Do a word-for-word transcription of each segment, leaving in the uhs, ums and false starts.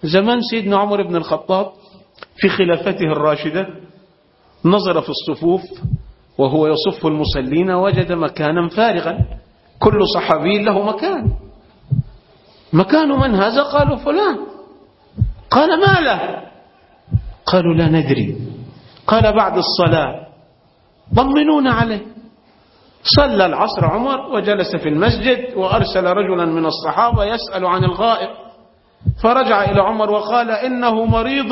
زمان سيدنا عمر بن الخطاب في خلافته الراشدة نظر في الصفوف وهو يصف المصلين وجد مكانا فارغا، كل صحابي له مكان. مكان من هذا؟ قالوا فلان. قال ما له؟ قالوا لا ندري. قال بعد الصلاة طمنونا عليه. صلى العصر عمر وجلس في المسجد وأرسل رجلا من الصحابة يسأل عن الغائب، فرجع إلى عمر وقال إنه مريض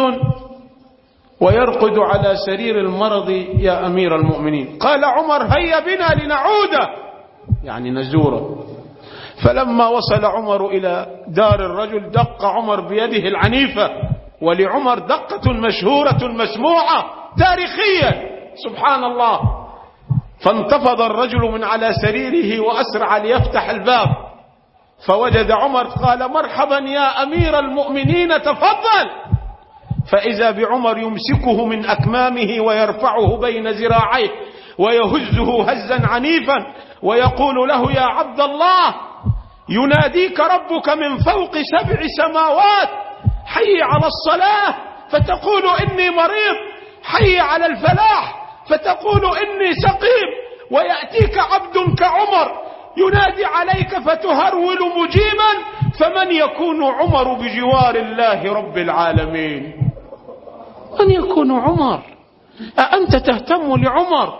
ويرقد على سرير المرض يا أمير المؤمنين. قال عمر هيا بنا لنعوده، يعني نزوره. فلما وصل عمر إلى دار الرجل دق عمر بيده العنيفة، ولعمر دقة مشهورة مسموعة تاريخيا سبحان الله. فانتفض الرجل من على سريره وأسرع ليفتح الباب، فوجد عمر قال مرحبا يا أمير المؤمنين تفضل. فإذا بعمر يمسكه من أكمامه ويرفعه بين ذراعيه ويهزه هزا عنيفا ويقول له يا عبد الله يناديك ربك من فوق سبع سماوات حي على الصلاة فتقول إني مريض، حي على الفلاح فتقول إني سقيم، ويأتيك عبد كعمر ينادي عليك فتهرول مجيبا، فمن يكون عمر بجوار الله رب العالمين؟ من يكون عمر؟ أأنت تهتم لعمر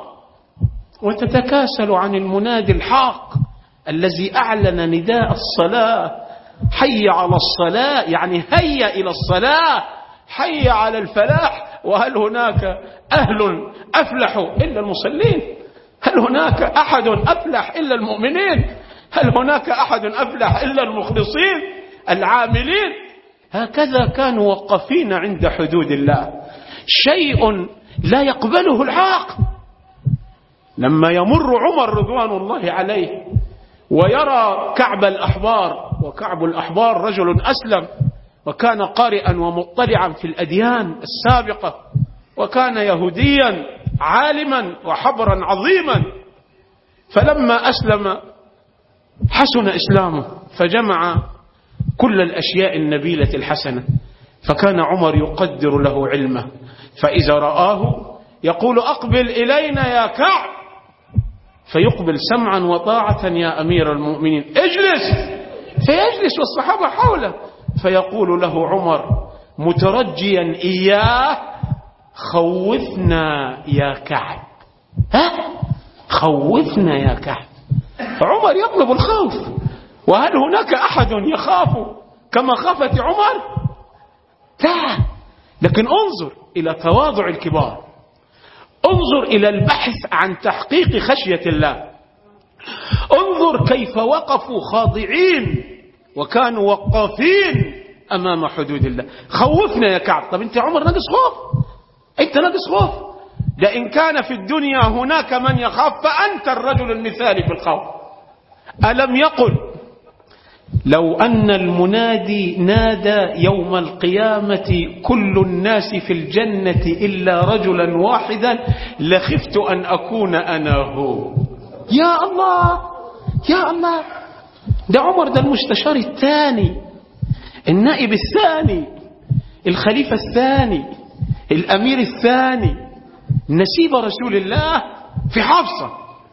وتتكاسل عن المنادي الحق الذي أعلن نداء الصلاة؟ حي على الصلاة يعني هيا إلى الصلاة، حي على الفلاح. وهل هناك أهل أفلح إلا المصلين؟ هل هناك أحد أفلح إلا المؤمنين؟ هل هناك أحد أفلح إلا المخلصين العاملين؟ هكذا كانوا وقفين عند حدود الله، شيء لا يقبله العاقل. لما يمر عمر رضوان الله عليه ويرى كعب الأحبار، وكعب الأحبار رجل أسلم وكان قارئا ومطلعا في الأديان السابقة، وكان يهوديا عالما وحبرا عظيما، فلما أسلم حسن إسلامه فجمع كل الأشياء النبيلة الحسنة، فكان عمر يقدر له علمه، فإذا رآه يقول أقبل إلينا يا كعب، فيقبل سمعا وطاعة يا أمير المؤمنين، اجلس، فيجلس والصحابة حوله، فيقول له عمر مترجيا إياه خوفنا يا كعب، ها خوفنا يا كعب. فعمر يطلب الخوف، وهل هناك أحد يخاف كما خافت عمر؟ لا. لكن انظر إلى تواضع الكبار، انظر إلى البحث عن تحقيق خشية الله، انظر كيف وقفوا خاضعين وكانوا وقافين أمام حدود الله. خوفنا يا كعب. طب أنت عمر ناقص خوف؟ أنت ناقص خوف؟ ده إن كان في الدنيا هناك من يخاف فأنت الرجل المثالي في الخوف. ألم يقل لو أن المنادي نادى يوم القيامة كل الناس في الجنة إلا رجلا واحدا لخفت أن أكون أنا هو؟ يا الله يا الله، ده عمر ده المستشار الثاني، النائب الثاني، الخليفة الثاني، الأمير الثاني، نسيب رسول الله في حفصة،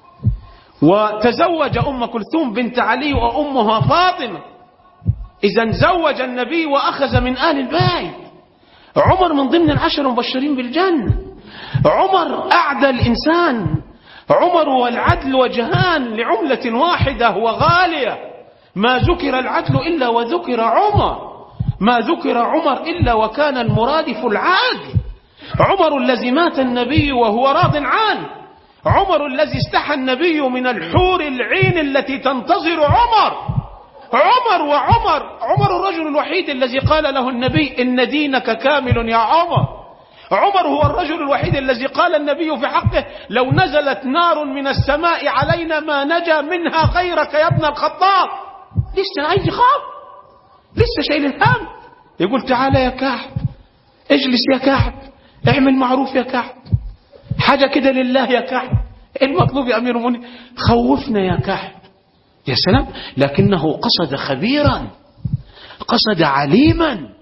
وتزوج أم كلثوم بنت علي وأمها فاطمة. إذن زوج النبي وأخذ من آل البيت. عمر من ضمن العشر المبشرين بالجنة. عمر أعدل إنسان. عمر والعدل وجهان لعملة واحدة وغالية. ما ذكر العدل إلا وذكر عمر، ما ذكر عمر إلا وكان المرادف العادل. عمر الذي مات النبي وهو راض عنه، عمر الذي استحى النبي من الحور العين التي تنتظر عمر. عمر وعمر عمر الرجل الوحيد الذي قال له النبي إن دينك كامل يا عمر. عمر هو الرجل الوحيد الذي قال النبي في حقه لو نزلت نار من السماء علينا ما نجا منها غيرك يا ابن الخطاب. لسه عايز يخاف، لسه شايل الهم، يقول تعالى يا كعب، اجلس يا كعب، اعمل معروف يا كعب، حاجة كده لله يا كعب، المطلوب يا أمير المؤمنين، خوفنا يا كعب. يا سلام، لكنه قصد خبيرا، قصد عليما،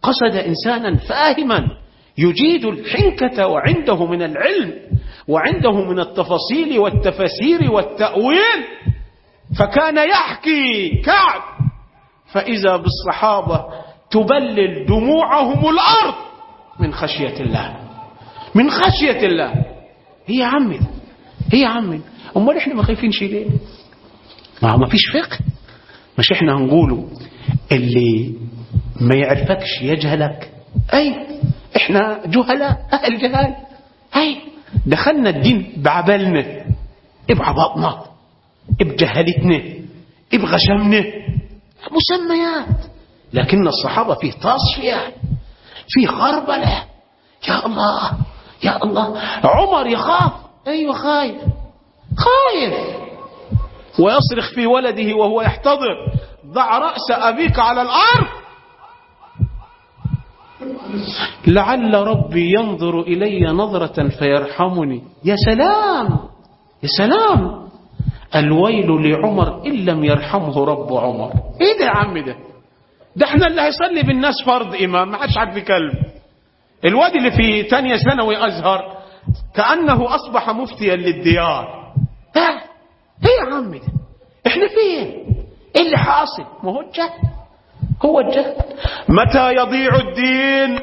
قصد إنسانا فاهما يجيد الحنكة وعنده من العلم وعنده من التفاصيل والتفسير والتأويل، فكان يحكي كعب فإذا بالصحابة تبلل دموعهم الأرض من خشية الله، من خشية الله. هي عمي هي عمي أمال إحنا ما خايفين شيء ليه؟ ما ما فيش فقه. مش إحنا هنقوله اللي ما يعرفكش يجهلك؟ أي إحنا جهلاء أهل جهال. أي دخلنا الدين بعبلنا بعبطنا بجهلتنا بغشمنا مسميات، لكن الصحابة فيه تصفية فيه خربلة. يا الله يا الله. عمر يخاف، أيوة خايف خايف ويصرخ في ولده وهو يحتضر: ضع رأس أبيك على الأرض لعل ربي ينظر إلي نظرة فيرحمني. يا سلام يا سلام. الويل لعمر إن لم يرحمه رب عمر. ايه ده يا عم؟ ده ده احنا اللي هيصلي بالناس فرض إمام ما حدش عارف يكلم. الواد اللي في تانية ثانوي أزهر كأنه أصبح مفتيا للديار. ها ايه يا عم ده؟ احنا فين؟ ايه اللي حاصل؟ ما هو الجهل، هو الجهل. متى يضيع الدين؟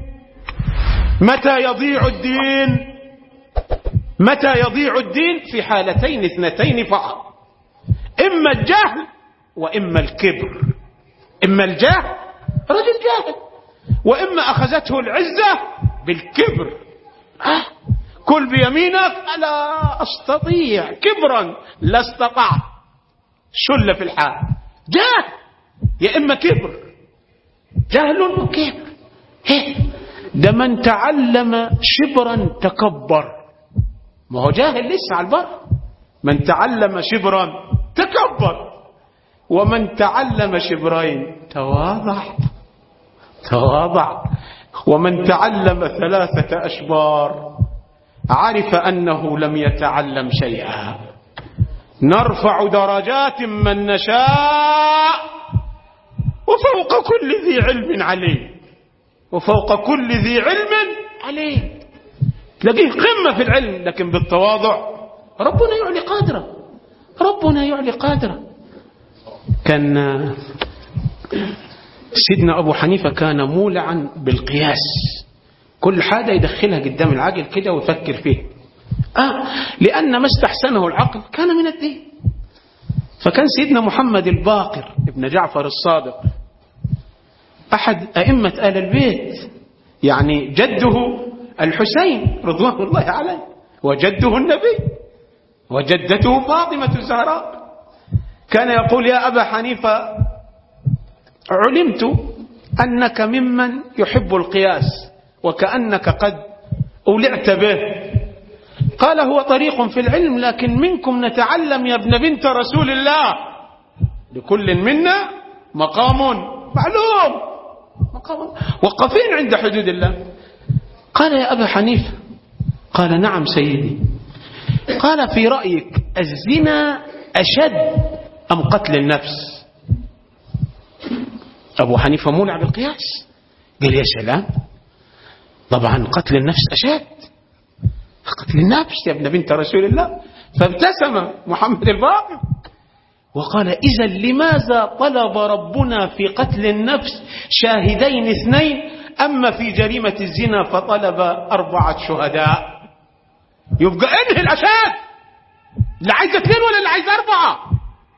متى يضيع الدين؟ متى يضيع الدين؟ في حالتين اثنتين فقط: إما الجهل وإما الكبر. إما الجهل رجل جاهل، وإما أخذته العزة بالكبر. أه؟ كل بيمينك ألا أستطيع كبرا لا استطعت شل في الحال. جهل يا إما كبر. جهل وكبر. ده من تعلم شبرا تكبر. ما هو جاهل لسه على البر. من تعلم شبرا تكبر، ومن تعلم شبرين تواضع تواضع، ومن تعلم ثلاثة أشبار عرف أنه لم يتعلم شيئا. نرفع درجات من نشاء وفوق كل ذي علم عليم، وفوق كل ذي علم عليم. تلاقيه قمة في العلم لكن بالتواضع ربنا يعلي قادره، ربنا يعلي قادره. كان سيدنا أبو حنيفة كان مولعا بالقياس، كل حاجة يدخلها قدام العقل كده ويفكر فيه. آه لأن ما استحسنه العقل كان من الدين. فكان سيدنا محمد الباقر ابن جعفر الصادق أحد أئمة آل البيت، يعني جده الحسين رضوان الله عليه، وجده النبي، وجدته فاطمة الزهراء. كان يقول: يا أبا حنيفة علمت أنك ممن يحب القياس وكأنك قد أولعت به. قال: هو طريق في العلم، لكن منكم نتعلم يا ابن بنت رسول الله، لكل منا مقام معلوم، مقام وقفين عند حدود الله. قال: يا أبا حنيفة. قال: نعم سيدي. قال: في رأيك الزنا أشد أم قتل النفس؟ أبو حنيفة مولع بالقياس، قال: يا سلام، طبعا قتل النفس أشد، قتل النفس يا ابن بنت رسول الله. فابتسم محمد الباقر وقال: إذا لماذا طلب ربنا في قتل النفس شاهدين اثنين، أما في جريمة الزنا فطلب أربعة شهداء؟ يبقى انهي الأشد، اللي عايز اثنين ولا اللي عايز أربعة؟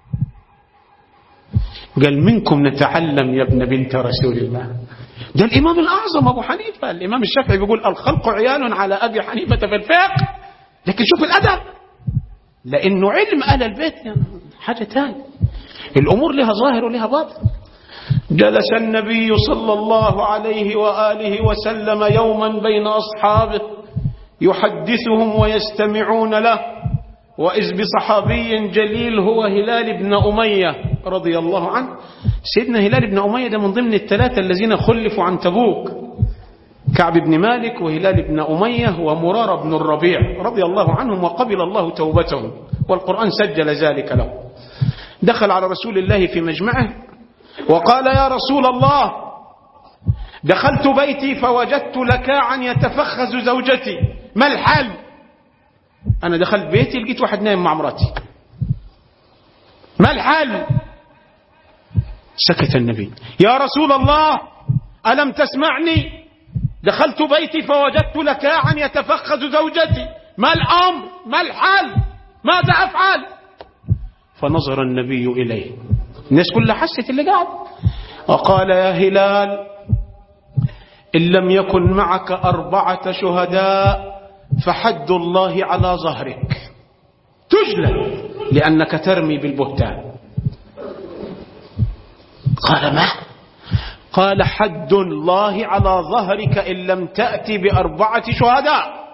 قال: منكم نتعلم يا ابن بنت رسول الله. ده الإمام الأعظم أبو حنيفة. الإمام الشافعي بيقول: الخلق عيال على أبي حنيفة في الفقه، لكن شوف الأدب، لأنه علم أهل البيت حاجة ثانية. الأمور لها ظاهر ولها باطن. جلس النبي صلى الله عليه وآله وسلم يوما بين أصحابه يحدثهم ويستمعون له، وإذ بصحابي جليل هو هلال بن أمية رضي الله عنه. سيدنا هلال بن أمية ده من ضمن الثلاثة الذين خلفوا عن تبوك: كعب بن مالك وهلال بن أمية ومرار بن الربيع رضي الله عنهم، وقبل الله توبتهم والقرآن سجل ذلك له. دخل على رسول الله في مجمعه وقال: يا رسول الله، دخلت بيتي فوجدت لكاعا يتفخذ زوجتي، ما الحل؟ أنا دخلت بيتي لقيت واحد نايم مع مراتي، ما الحل؟ سكت النبي. يا رسول الله ألم تسمعني؟ دخلت بيتي فوجدت لكاعا يتفخذ زوجتي، ما الأمر؟ ما الحل؟ ماذا أفعل؟ فنظر النبي إليه، الناس كلها حست اللي قاعد، وقال يا هلال إن لم يكن معك أربعة شهداء فحد الله على ظهرك، تجلد لأنك ترمي بالبهتان. قال ما؟ قال حد الله على ظهرك إن لم تأتي بأربعة شهداء.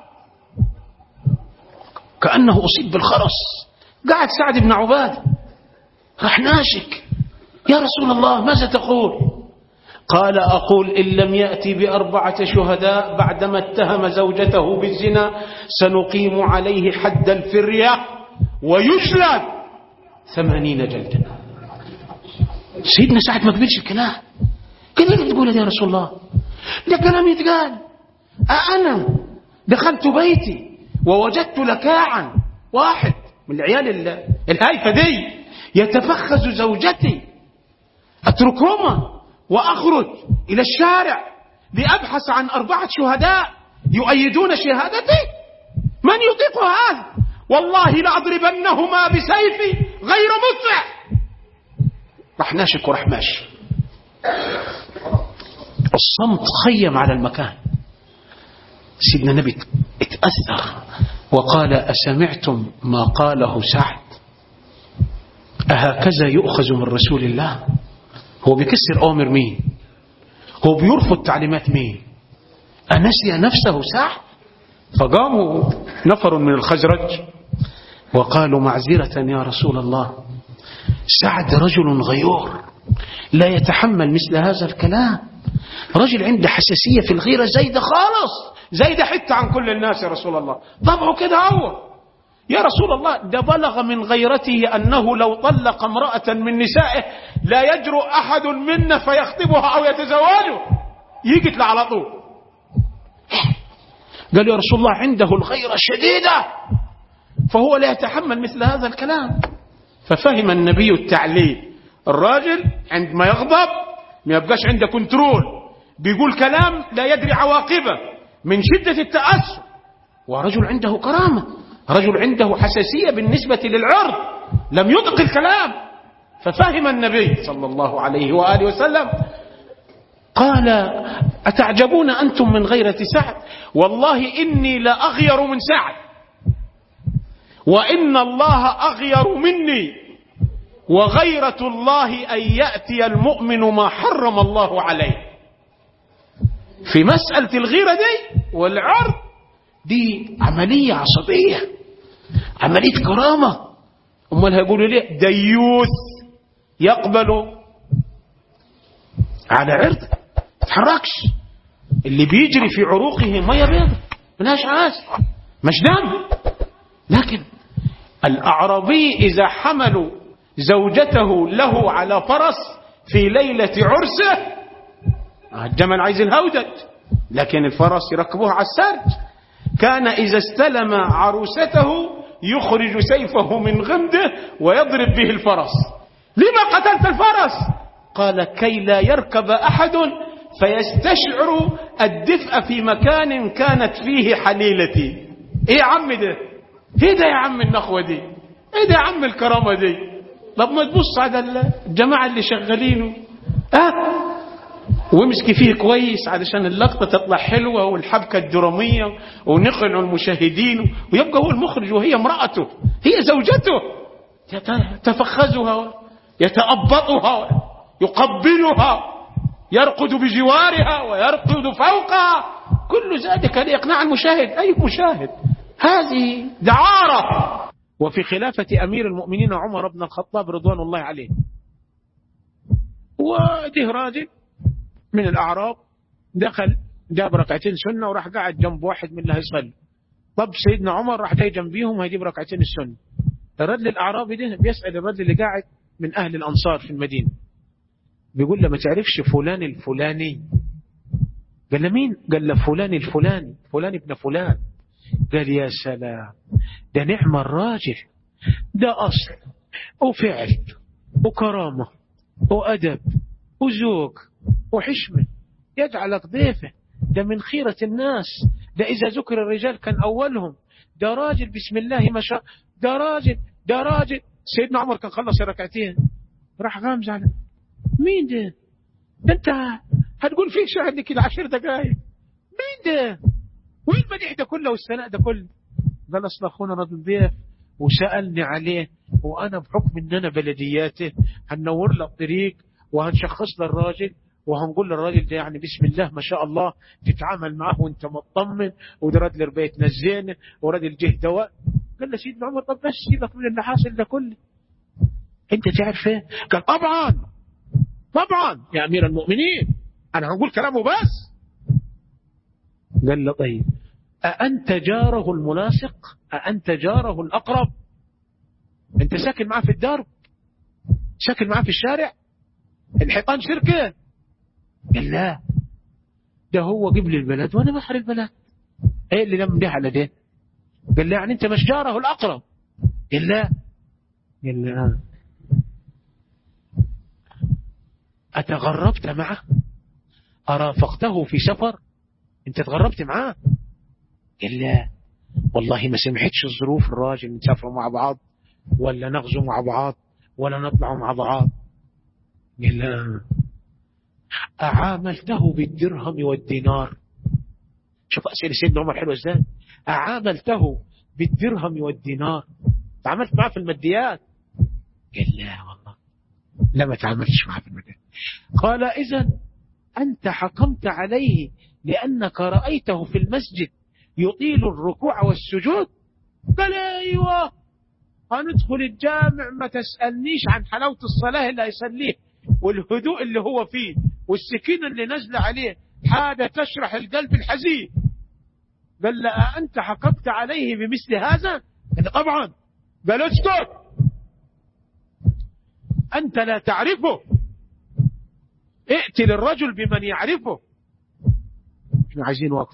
كأنه أصيب بالخرس. قاعد سعد بن عبادة راح ناشك، يا رسول الله ماذا تقول؟ قال أقول إن لم يأتي بأربعة شهداء بعدما اتهم زوجته بالزنا سنقيم عليه حد الفرية ويجلد ثمانين جلدا. سيدنا سعد ما قبلش الكلام، قال لي تقول يا رسول الله ده كلام يتقال؟ أنا دخلت بيتي ووجدت لكاعا واحد من العيال الهايفة دي يتفخذ زوجتي، أتركهما وأخرج إلى الشارع لأبحث عن أربعة شهداء يؤيدون شهادتي؟ من يطيق هذا؟ والله لأضربنهما بسيفي غير مطع. راح ناشك وراح ماشي. الصمت خيم على المكان. سيدنا النبي اتأثر وقال أسمعتم ما قاله سعد؟ أهكذا يؤخذ من رسول الله؟ هو بيكسر أوامر مين؟ هو بيرفض تعليمات مين؟ أنسي نفسه سعد؟ فقاموا نفر من الخزرج وقالوا معذرة يا رسول الله، سعد رجل غيور لا يتحمل مثل هذا الكلام، رجل عنده حساسية في الغيرة زايدة خالص، زايدة حتى عن كل الناس يا رسول الله، طبعه كده هو يا رسول الله. ده بلغ من غيرته أنه لو طلق امرأة من نسائه لا يجرؤ أحد منا فيخطبها أو يتزوجه، يجي على طول. قال يا رسول الله عنده الغيرة الشديدة فهو لا يتحمل مثل هذا الكلام. ففهم النبي التعليل، الراجل عندما يغضب ما يبقاش عنده كنترول، بيقول كلام لا يدري عواقبه من شدة التأثر، ورجل عنده كرامة، رجل عنده حساسية بالنسبة للعرض، لم يطق الكلام. ففهم النبي صلى الله عليه وآله وسلم. قال أتعجبون أنتم من غيرة سعد؟ والله إني لأغير من سعد، وإن الله أغير مني، وغيرة الله أن يأتي المؤمن ما حرم الله عليه. في مسألة الغيرة دي والعرض دي عملية عصبية، عملية كرامة. أمال هيقولوا ليه ديوث يقبل على عرض تحركش، اللي بيجري في عروقه مية بيضة ملهاش عاز مش دم. لكن الأعرابي إذا حملوا زوجته له على فرس في ليلة عرسه، الجمل عايز الهودج لكن الفرس يركبوه على السرج، كان إذا استلم عروسته يخرج سيفه من غمده ويضرب به الفرس. لما قتلت الفرس؟ قال كي لا يركب أحد فيستشعر الدفء في مكان كانت فيه حليلتي. ايه يا عم ده؟ ايه ده يا عم النخوة دي؟ ايه ده يا عم الكرامة دي؟ طب ما تبص على الجماعة اللي شغالينه اه وامسكي فيه كويس علشان اللقطة تطلع حلوة والحبكة الدرامية ونقنع المشاهدين، ويبقى هو المخرج وهي امرأته، هي زوجته، يتفخذها يتأبطها يقبلها يرقد بجوارها ويرقد فوقها، كل ذلك لإقناع المشاهد. أي مشاهد؟ هذه دعارة. وفي خلافة أمير المؤمنين عمر بن الخطاب رضوان الله عليه، وده راجل من الأعراب دخل جاب ركعتين سنة وراح قاعد جنب واحد من اللي هيصلي. طب سيدنا عمر راح جاي جنبيهم هيجيب ركعتين السنة. الرجل الأعرابي ده بيسأل الرجل اللي قاعد من أهل الأنصار في المدينة، بيقول له ما تعرفش فلان الفلاني؟ قال له مين؟ قال له فلان الفلاني، فلان ابن فلان. قال يا سلام، ده نعم الراجل، ده أصل وفعل وكرامة وأدب وذوق وحشمة، يجعلك ضيفه، ده من خيرة الناس، ده إذا ذكر الرجال كان أولهم، ده راجل بسم الله ما شاء، ده راجل ده راجل. سيدنا عمر كان خلص ركعتين راح غامز على مين ده؟ ده انت هتقول فيه شاهد لي كده عشر دقائق، مين ده؟ وين المديح ده كله والثناء ده كله؟ قال اصل اخونا رجل ضيف وسألني عليه، وانا بحكم ان انا بلدياته هننور له الطريق وهنشخص له الراجل وهنقول للراجل ده يعني بسم الله ما شاء الله تتعامل معه وانت مطمن، وده راجل ربيت نزينه وراجل جه دواء. قال له سيدنا عمر طب بس سيبك من اللي حاصل ده كله، انت تعرف ايه؟ قال طبعا طبعا يا امير المؤمنين انا هنقول كلامه بس. قال له طيب أأنت جاره الملاصق؟ أأنت جاره الأقرب؟ أنت ساكن معه في الدار؟ ساكن معه في الشارع؟ الحيطان شركة؟ قال لا، ده هو قبل البلد وأنا بحر البلد. إيه اللي لم ده على ده؟ قال لا يعني أنت مش جاره الأقرب؟ قال لا. قال لا أتغربت معه؟ أرافقته في سفر؟ أنت تغربت معاه؟ قال لا والله ما سمحتش الظروف الراجل نسافروا مع بعض ولا نغزو مع بعض ولا نطلعوا مع بعض. قال لا أعاملته بالدرهم والدينار. شوف أسئلة سيدنا عمر حلوة ازاي. أعاملته بالدرهم والدينار، تعاملت معه في الماديات؟ قال لا والله لا ما تعاملتش معه في الماديات. قال إذن أنت حكمت عليه لأنك رأيته في المسجد يطيل الركوع والسجود؟ قال أيوة، هندخل الجامع ما تسألنيش عن حلاوة الصلاة اللي هيصليه والهدوء اللي هو فيه والسكينة اللي نزل عليه، حاجة تشرح القلب الحزين. قال لا أنت حكمت عليه بمثل هذا؟ قال طبعا. قال اسكت، أنت لا تعرفه، ائت للرجل بمن يعرفه. احنا عايزين وقف.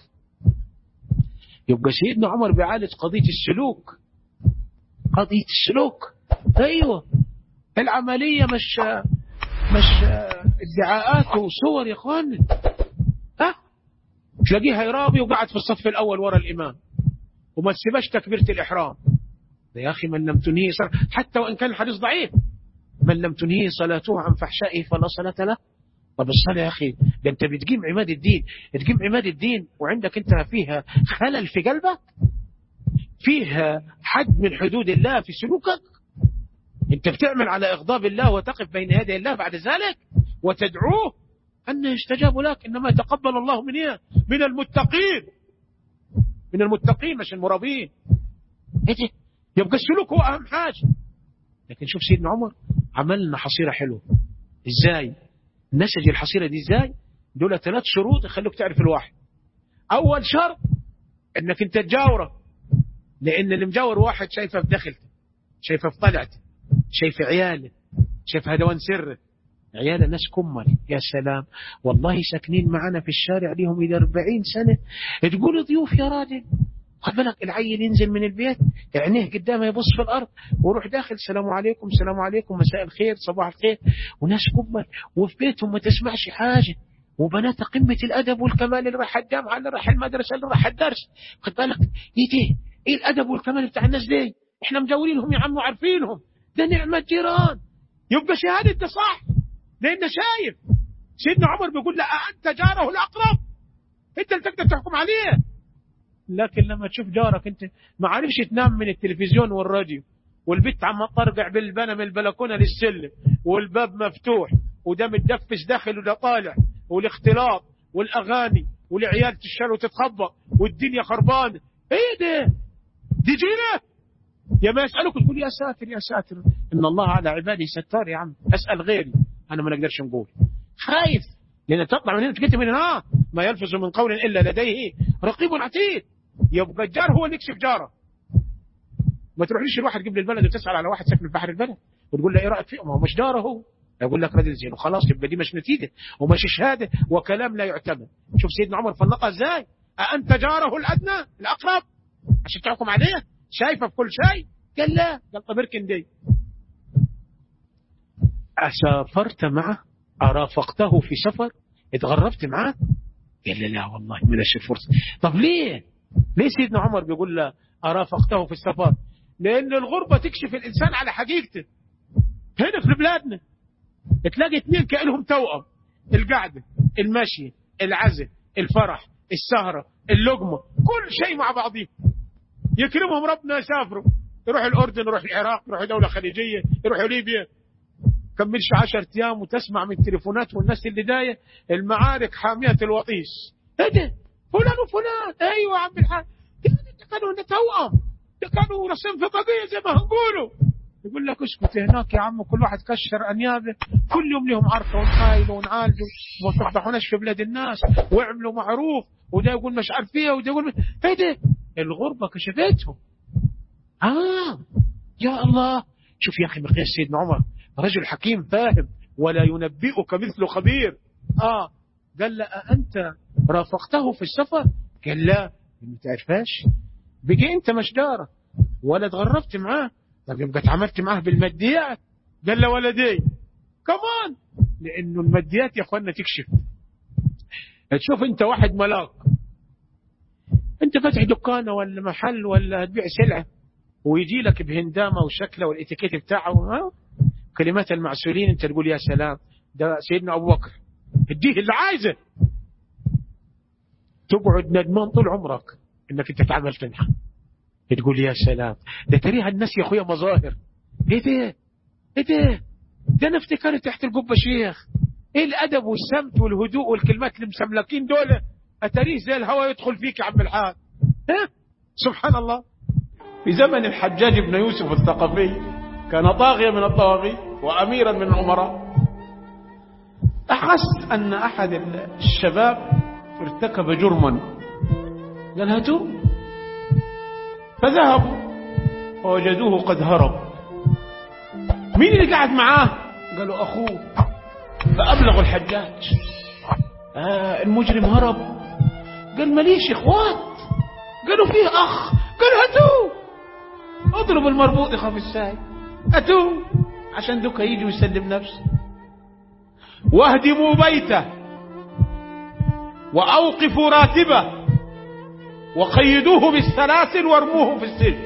يبقى سيدنا عمر بيعالج قضية السلوك، قضية السلوك. ايوه العملية مش مش ادعاءات وصور يا اخوان. ها تلاقيه هيرابي وقعد في الصف الاول ورا الامام وما تسيبش تكبيرة الاحرام. يا اخي من لم تنهي صلاة، حتى وان كان الحديث ضعيف، من لم تنهي صلاته عن فحشائه فلا صلاة له. طب الصلاة يا أخي ده أنت بتقيم عماد الدين، تقيم عماد الدين وعندك أنت فيها خلل في قلبك، فيها حد من حدود الله في سلوكك، أنت بتعمل على إغضاب الله وتقف بين يدي الله بعد ذلك وتدعوه أن يستجاب لك. إنما يتقبل الله من إيه؟ من المتقين، من المتقين مش المرابين. يبقى السلوك هو أهم حاجة. لكن شوف سيدنا عمر عملنا حصيرة حلوة إزاي؟ نسج الحصيرة دي ازاي؟ دول ثلاث شروط يخلوك تعرف الواحد. اول شرط انك انت تجاوره، لان اللي مجاور واحد شايفه في دخلته، شايفه في طلعته، شايفه عياله، شايفه هدوان سره. عيال الناس كمل يا سلام، والله ساكنين معنا في الشارع ليهم الى أربعين سنة، تقول ضيوف يا راجل. خد بالك العيل ينزل من البيت عينيه قدامه يبص في الارض ويروح داخل السلام عليكم السلام عليكم مساء الخير صباح الخير، وناس كبر وفي بيتهم ما تسمعش حاجه، وبنات قمه الادب والكمال اللي راح الجامعه اللي راح المدرسه اللي راح الدرس. خد بالك ايه ده؟ ايه الادب والكمال بتاع الناس دي؟ احنا مجاورينهم يا عم وعارفينهم، ده نعمه جيران. يبقى شهاده انت صح، لان شايف سيدنا عمر بيقول لا انت جاره الاقرب، انت اللي تقدر تحكم عليه. لكن لما تشوف جارك انت ما عارفش تنام من التلفزيون والراديو، والبيت عم ترجع بالبنا من البلكونه للسلم والباب مفتوح وده متدفس داخل وده طالع والاختلاط والاغاني والعيال تشتغل وتتخبط والدنيا خربانه، ايه ده؟ دي جينا يا ما يسالك تقول يا ساتر يا ساتر ان الله على عباده ستار. يا عم اسال غيري انا ما نقدرش نقول، خايف لان تطلع من هنا تكتب من هنا ما يلفظ من قول الا لديه رقيب عتيد. يبقى الجار هو اللي يكشف جاره. ما تروحليش الواحد قبل البلد وتسال على واحد ساكن في بحر البلد وتقول له ايه رايك فيه؟ ما هو مش جاره، هو يقول لك راجل زين وخلاص، يبقى دي مش نتيجة ومش شهادة وكلام لا يعتمد. شوف سيدنا عمر فنطها ازاي، أأنت جاره الأدنى الأقرب عشان تحكم عليه، شايفه في كل شيء؟ قال لا. قال طب اركن دي. أسافرت معه؟ أرافقته في سفر؟ اتغربت معه؟ قال لا لا والله من الفرصة. طب ليه ليه سيدنا عمر بيقول له أرافقته في السفر؟ لأن الغربة تكشف الإنسان على حقيقته. هنا في بلادنا تلاقي اثنين كأنهم توأم، القعدة، المشي، العزة، الفرح، السهرة، اللقمة، كل شيء مع بعضهم. يكرمهم ربنا يسافروا، يروحوا الأردن، يروحوا العراق، يروحوا دولة خليجية، يروحوا ليبيا، كملش عشرة أيام وتسمع من التليفونات والناس اللي داية المعارك حامية الوطيس. ايه ده؟ فلان وفلان. ايوه عم الحاج، كانوا توأم، كانوا رسم في بقية زي ما هنقولوا. يقول لك اسكت هناك يا عم، كل واحد كشر أنيابه، كل يوم لهم عركة ونحايلوا ونعالجوا وما تفضحوناش في بلاد الناس ويعملوا معروف، وده يقول مش عارف ايه وده يقول ايه ده؟ الغربة كشفتهم. اه يا الله. شوف يا اخي مقياس سيدنا عمر، رجل حكيم فاهم، ولا ينبئك مثل خبير. اه قال لا أنت رافقته في السفر؟ قال لا. ما تعرفاش بقي انت مش داره ولا تغربت معاه؟ طب يبقى اتعاملت معاه بالماديات؟ قال له ولدي كمان، لانه الماديات يا اخوانا تكشف. تشوف انت واحد ملاك، انت فاتح دكانه ولا محل ولا تبيع سلعه، ويجي لك بهندامه وشكله والاتيكيت بتاعه، ها كلمات المعسولين، انت تقول يا سلام ده سيدنا ابو بكر، اديه اللي عايزه. تقعد ندمان طول عمرك انك انت تعاملت معه، تقول يا سلام ده تريها الناس يا اخويا مظاهر. ايه ده ايه ده ده انا افتكرت تحت القبه شيخ. ايه الادب والسمت والهدوء والكلمات اللي مسملكين دول؟ اتريه زي الهواء يدخل فيك يا عم الحاج. ها سبحان الله. في زمن الحجاج بن يوسف الثقفي كان طاغيا من الطواغيت واميرا من الامراء. احس ان احد الشباب ارتكب جرما، قال هاتوه، فذهبوا فوجدوه قد هرب. مين اللي قاعد معاه؟ قالوا أخوه. فأبلغوا الحجاج، آه المجرم هرب. قال ماليش إخوات. قالوا فيه أخ. قال هاتوه، اضرب المربوط يخاف الساي، هاتوه عشان دوك يجي ويسلم نفسه. واهدموا بيته وأوقفوا راتبه وقيدوه بالسلاسل وارموه في السجن.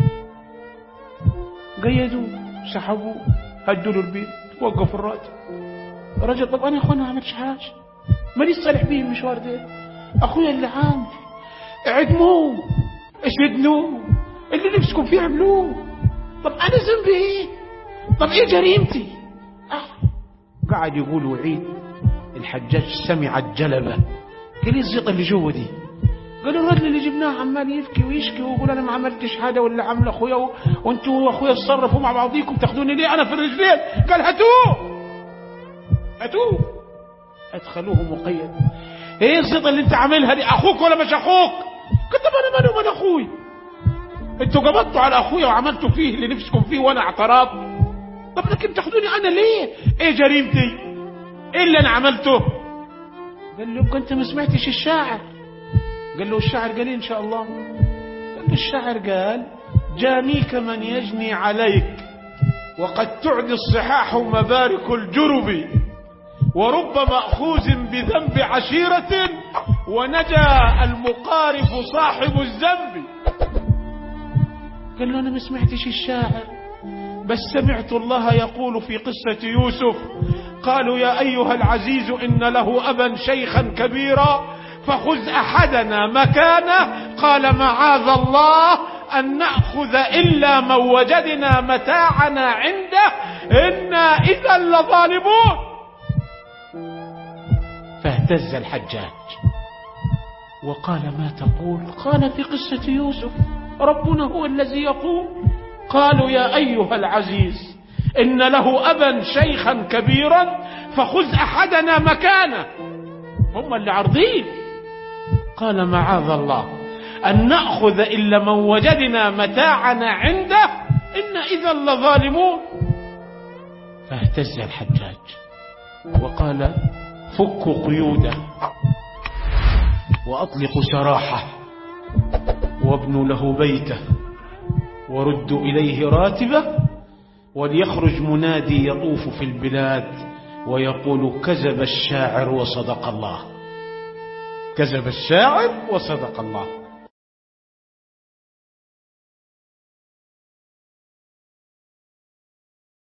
قيدوه، سحبوه، هدوا له البيت، وقفوا الراتب. رجل طب انا يا اخوانا ما عملتش حاجه، مانيش صالح بيه المشوار ده، اخويا اللي عامل، اعدموه، اسجنوه، اللي نفسكم فيه عملوه. طب انا ذنبي ايه؟ طب ايه جريمتي؟ أه. قاعد يقول وعيد. الحجاج سمع الجلبه، قال لي الزيطه اللي جوه دي. قالوا الرجل اللي جبناه عمال يبكي ويشكي ويقول انا ما عملتش حاجه واللي عمل اخويا و... وانتوا واخويا تصرفوا مع بعضيكم تاخذوني ليه انا في الرجلين؟ قال هاتوه هاتوه. ادخلوه مقيد. ايه الزيطه اللي انت عاملها دي؟ اخوك ولا مش اخوك؟ قلت طب انا مالي ومال اخوي؟ انتوا قبضتوا على اخويا وعملتوا فيه اللي نفسكم فيه وانا اعترضت. طب لكن تاخذوني انا ليه؟ ايه جريمتي؟ ايه اللي انا عملته؟ قال له انت ما سمعتش الشاعر؟ قال له الشاعر قال إن شاء الله. قال له الشاعر قال جانيك من يجني عليك وقد تعدي الصحاح مبارك الجرب ورب مأخوذ بذنب عشيرة ونجا المقارف صاحب الذنب. قال له أنا ما سمعتش الشاعر، بس سمعت الله يقول في قصة يوسف قالوا يا أيها العزيز إن له أبا شيخا كبيرا فخذ أحدنا مكانه قال معاذ الله أن نأخذ إلا من وجدنا متاعنا عنده إنا إذا لظالمون. فاهتز الحجاج وقال ما تقول؟ قال في قصة يوسف ربنا هو الذي يقول قالوا يا أيها العزيز إن له أبا شيخا كبيرا فخذ أحدنا مكانه. هم اللي عرضين. قال معاذ الله أن نأخذ إلا من وجدنا متاعنا عنده إن إذا لظالمون. فاهتز الحجاج وقال فكوا قيوده وأطلقوا سراحه وابنوا له بيته وردوا إليه راتبه وليخرج منادي يطوف في البلاد ويقول كذب الشاعر وصدق الله، كذب الشاعر وصدق الله.